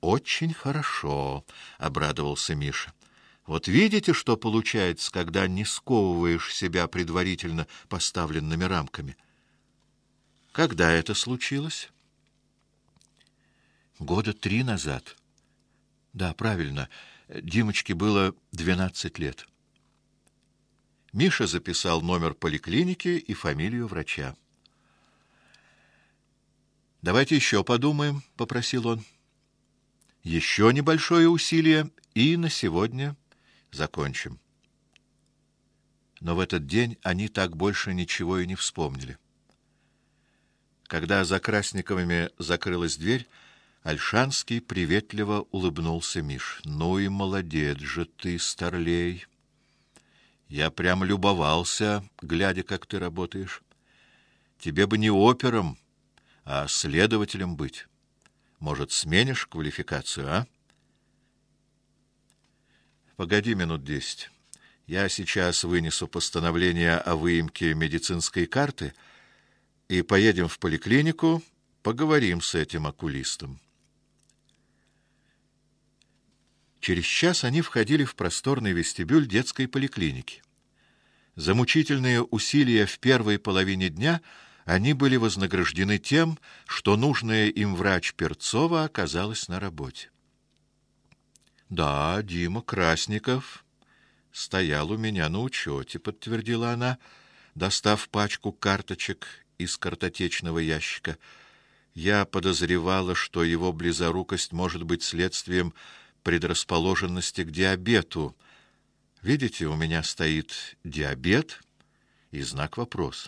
очень хорошо, — обрадовался Миша. Вот видите, что получается, когда не сковываешь себя предварительно поставленными рамками? Когда это случилось? 3 года назад. Да, правильно. Димочке было 12 лет. Миша записал номер поликлиники и фамилию врача. «Давайте еще подумаем», — попросил он. «Еще небольшое усилие, и на сегодня закончим». Но в этот день они так больше ничего и не вспомнили. Когда за Красниковыми закрылась дверь, Ольшанский приветливо улыбнулся Миш. «Ну и молодец же ты, старлей! Я прям любовался, глядя, как ты работаешь. Тебе бы не опером, а следователем быть. Может, сменишь квалификацию, а?» «Погоди минут 10. Я сейчас вынесу постановление о выемке медицинской карты и поедем в поликлинику, поговорим с этим окулистом». Через час они входили в просторный вестибюль детской поликлиники. За мучительные усилия в первой половине дня они были вознаграждены тем, что нужная им врач Перцова оказалась на работе. «Да, Дима Красников стоял у меня на учете», — подтвердила она, достав пачку карточек из картотечного ящика. «Я подозревала, что его близорукость может быть следствием предрасположенности к диабету. Видите, у меня стоит диабет и знак вопроса».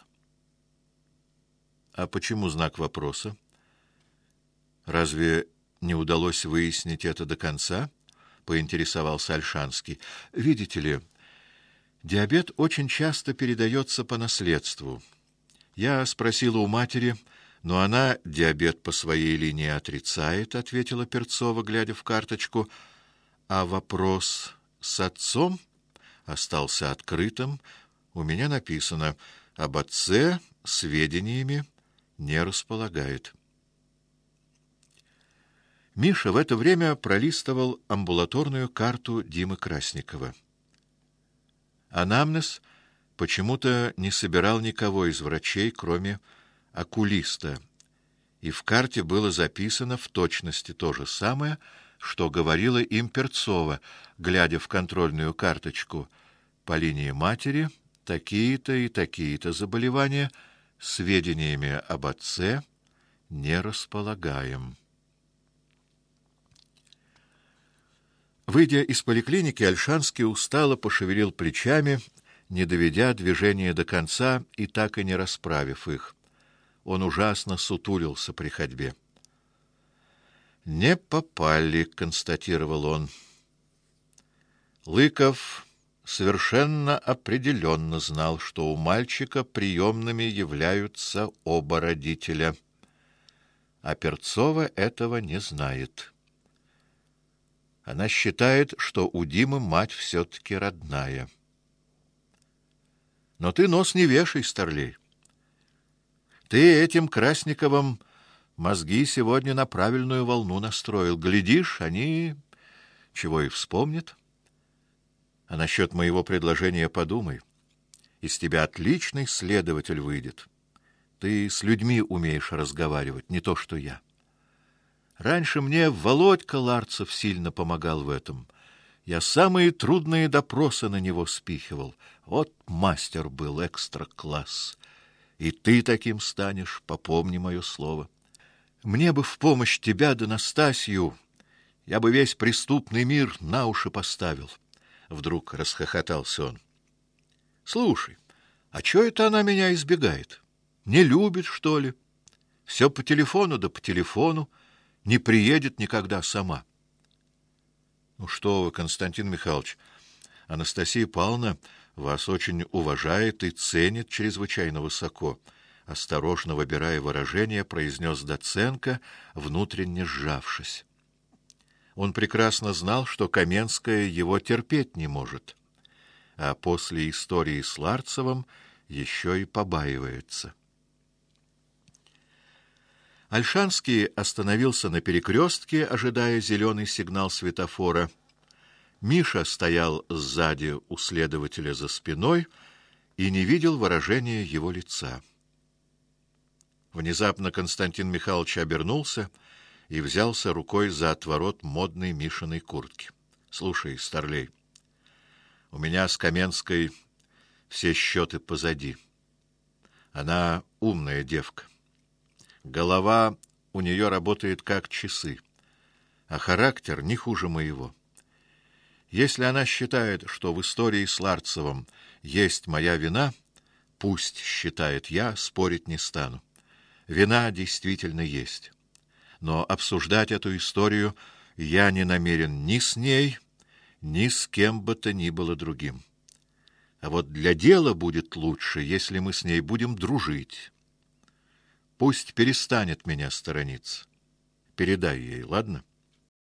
«А почему знак вопроса? Разве не удалось выяснить это до конца?» — поинтересовался Ольшанский. «Видите ли, диабет очень часто передается по наследству. Я спросила у матери, но она диабет по своей линии отрицает», — ответила Перцова, глядя в карточку. «А вопрос с отцом остался открытым. У меня написано: об отце сведениями не располагает». Миша в это время пролистывал амбулаторную карту Димы Красникова. Анамнез почему-то не собирал никого из врачей, кроме окулиста, и в карте было записано в точности то же самое, что говорила им Перцова, глядя в контрольную карточку: по линии матери такие-то и такие-то заболевания, сведениями об отце не располагаем. Выйдя из поликлиники, Ольшанский устало пошевелил плечами, не доведя движение до конца и так и не расправив их. Он ужасно сутулился при ходьбе. «Не попали», — констатировал он. Лыков совершенно определенно знал, что у мальчика приемными являются оба родителя, а Перцова этого не знает. Она считает, что у Димы мать все-таки родная. Но ты нос не вешай, старлей. Ты этим Красниковым мозги сегодня на правильную волну настроил. Глядишь, они чего и вспомнят. А насчет моего предложения подумай. Из тебя отличный следователь выйдет. Ты с людьми умеешь разговаривать, не то что я. Раньше мне Володька Ларцев сильно помогал в этом. Я самые трудные допросы на него спихивал. Вот мастер был, экстра-класс. И ты таким станешь, попомни мое слово. Мне бы в помощь тебя да Настасью, я бы весь преступный мир на уши поставил. Вдруг расхохотался он. Слушай, а чё это она меня избегает? Не любит, что ли? Все по телефону да по телефону. Не приедет никогда сама. Ну что вы, Константин Михайлович, Анастасия Павловна вас очень уважает и ценит чрезвычайно высоко, осторожно выбирая выражение, произнес Доценко, внутренне сжавшись. Он прекрасно знал, что Каменская его терпеть не может, а после истории с Ларцевым еще и побаивается. Ольшанский остановился на перекрестке, ожидая зеленый сигнал светофора. Миша стоял сзади у следователя за спиной и не видел выражения его лица. Внезапно Константин Михайлович обернулся и взялся рукой за отворот модной Мишиной куртки. — Слушай, старлей, у меня с Каменской все счеты позади. Она умная девка. Голова у нее работает как часы, а характер не хуже моего. Если она считает, что в истории с Ларцевым есть моя вина, пусть считает, я спорить не стану. Вина действительно есть. Но обсуждать эту историю я не намерен ни с ней, ни с кем бы то ни было другим. А вот для дела будет лучше, если мы с ней будем дружить. Пусть перестанет меня сторониться. Передай ей, ладно?